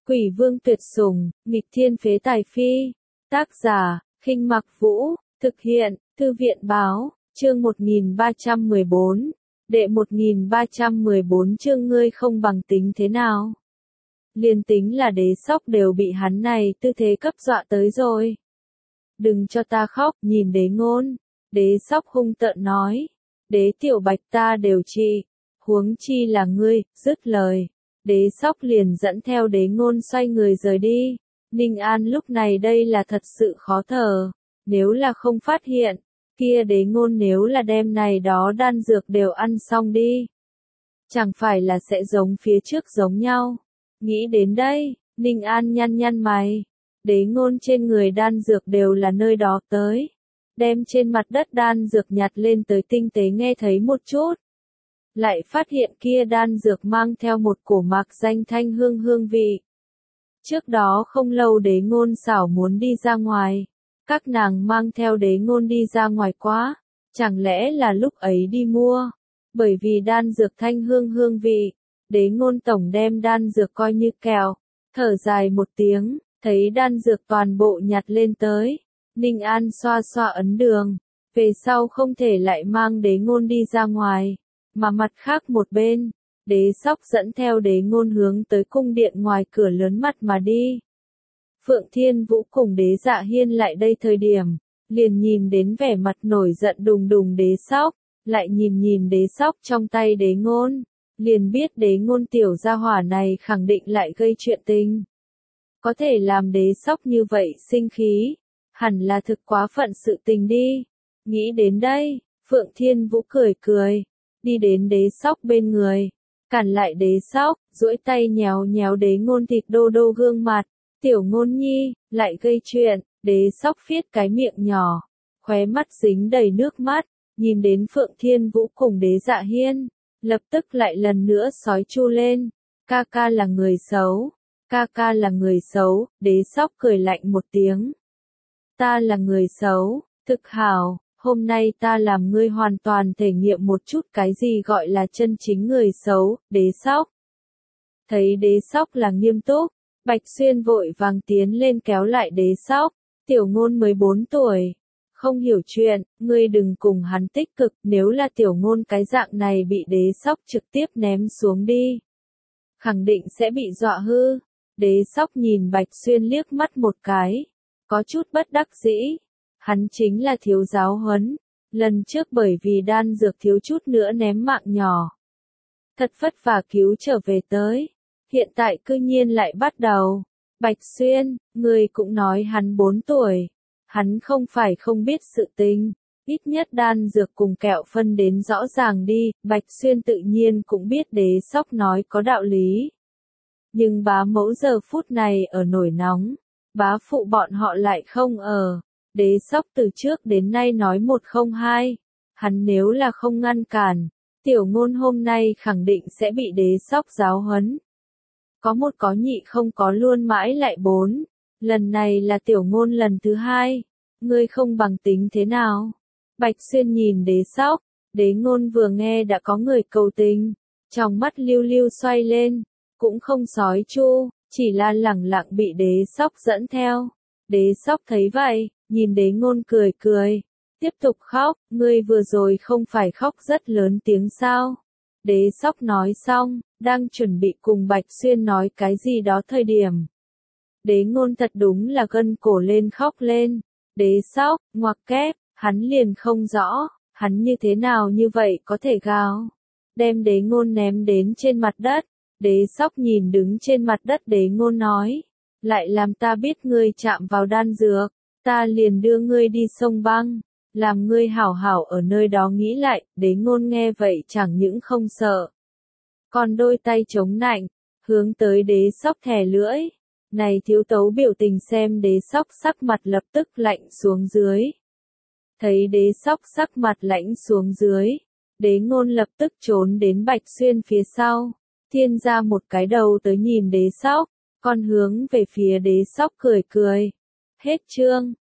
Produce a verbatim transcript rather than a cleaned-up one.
Quỷ vương tuyệt sủng, nghịch thiên phế tài phi. Tác giả, Khinh Mặc Vũ, thực hiện, Thư viện báo, chương một nghìn ba trăm mười bốn. Đệ một nghìn ba trăm mười bốn chương ngươi không bằng tính thế nào. Liên tính là Đế Sóc đều bị hắn này tư thế cấp dọa tới rồi. Đừng cho ta khóc, nhìn Đế Ngôn. Đế Sóc hung tợn nói. Đế Tiểu Bạch ta đều trị. Huống chi là ngươi, dứt lời. Đế Sóc liền dẫn theo Đế Ngôn xoay người rời đi. Ninh An lúc này đây là thật sự khó thở. Nếu là không phát hiện, kia Đế Ngôn nếu là đem này đó đan dược đều ăn xong đi. Chẳng phải là sẽ giống phía trước giống nhau. Nghĩ đến đây, Ninh An nhăn nhăn mày. Đế Ngôn trên người đan dược đều là nơi đó tới. Đem trên mặt đất đan dược nhặt lên tới tinh tế nghe thấy một chút. Lại phát hiện kia đan dược mang theo một cổ mạc danh thanh hương hương vị. Trước đó không lâu Đế Ngôn xảo muốn đi ra ngoài. Các nàng mang theo Đế Ngôn đi ra ngoài quá. Chẳng lẽ là lúc ấy đi mua. Bởi vì đan dược thanh hương hương vị. Đế Ngôn tổng đem đan dược coi như kẹo. Thở dài một tiếng, thấy đan dược toàn bộ nhặt lên tới. Ninh An xoa xoa ấn đường. Về sau không thể lại mang Đế Ngôn đi ra ngoài. Mà mặt khác một bên, Đế Sóc dẫn theo Đế Ngôn hướng tới cung điện ngoài cửa lớn mặt mà đi. Phượng Thiên Vũ cùng Đế Dạ Hiên lại đây thời điểm, liền nhìn đến vẻ mặt nổi giận đùng đùng Đế Sóc, lại nhìn nhìn Đế Sóc trong tay Đế Ngôn, liền biết Đế Ngôn tiểu gia hỏa này khẳng định lại gây chuyện tình. Có thể làm Đế Sóc như vậy sinh khí, hẳn là thực quá phận sự tình đi. Nghĩ đến đây, Phượng Thiên Vũ cười cười. Đi đến Đế Sóc bên người, cản lại Đế Sóc, duỗi tay nhéo nhéo Đế Ngôn thịt đô đô gương mặt, tiểu Ngôn nhi, lại gây chuyện. Đế Sóc phiết cái miệng nhỏ, khóe mắt dính đầy nước mắt, nhìn đến Phượng Thiên Vũ cùng Đế Dạ Hiên, lập tức lại lần nữa sói chu lên, ca ca là người xấu, ca ca là người xấu. Đế Sóc cười lạnh một tiếng, ta là người xấu, thực hảo. Hôm nay ta làm ngươi hoàn toàn thể nghiệm một chút cái gì gọi là chân chính người xấu. Đế Sóc. Thấy Đế Sóc là nghiêm túc, Bạch Xuyên vội vàng tiến lên kéo lại Đế Sóc. Tiểu Ngôn mười bốn tuổi, không hiểu chuyện, ngươi đừng cùng hắn tích cực, nếu là Tiểu Ngôn cái dạng này bị Đế Sóc trực tiếp ném xuống đi. Khẳng định sẽ bị dọa hư. Đế Sóc nhìn Bạch Xuyên liếc mắt một cái, có chút bất đắc dĩ. Hắn chính là thiếu giáo huấn, lần trước bởi vì đan dược thiếu chút nữa ném mạng nhỏ. Thật vất vả cứu trở về tới, hiện tại cư nhiên lại bắt đầu. Bạch Xuyên, ngươi cũng nói hắn bốn tuổi, hắn không phải không biết sự tình, ít nhất đan dược cùng kẹo phân đến rõ ràng đi. Bạch Xuyên tự nhiên cũng biết Đế Sóc nói có đạo lý. Nhưng bá mẫu giờ phút này ở nổi nóng, bá phụ bọn họ lại không ở. Đế Sóc từ trước đến nay nói một không hai, hắn nếu là không ngăn cản, Tiểu Ngôn hôm nay khẳng định sẽ bị Đế Sóc giáo huấn. Có một có nhị không có luôn mãi lại bốn, lần này là Tiểu Ngôn lần thứ hai, ngươi không bằng tính thế nào? Bạch Xuyên nhìn Đế Sóc, Đế Ngôn vừa nghe đã có người cầu tình, trong mắt lưu lưu xoay lên, cũng không sói chu, chỉ là lẳng lặng bị Đế Sóc dẫn theo. Đế Sóc thấy vậy, nhìn Đế Ngôn cười cười, tiếp tục khóc. Ngươi vừa rồi không phải khóc rất lớn tiếng sao? Đế Sóc nói xong, đang chuẩn bị cùng Bạch Xuyên nói cái gì đó thời điểm. Đế Ngôn thật đúng là gân cổ lên khóc lên. Đế Sóc, ngoặc kép, hắn liền không rõ, hắn như thế nào như vậy có thể gào. Đem Đế Ngôn ném đến trên mặt đất. Đế Sóc nhìn đứng trên mặt đất Đế Ngôn nói, lại làm ta biết ngươi chạm vào đan dược, ta liền đưa ngươi đi sông băng, làm ngươi hảo hảo ở nơi đó nghĩ lại. Đế Ngôn nghe vậy chẳng những không sợ, còn đôi tay chống nạnh, hướng tới Đế Sóc thè lưỡi. Này thiếu tấu biểu tình xem Đế Sóc sắc mặt lập tức lạnh xuống dưới. Thấy Đế Sóc sắc mặt lạnh xuống dưới, Đế Ngôn lập tức trốn đến Bạch Xuyên phía sau, thiên ra một cái đầu tới nhìn Đế Sóc, còn hướng về phía Đế Sóc cười cười. Hết chương.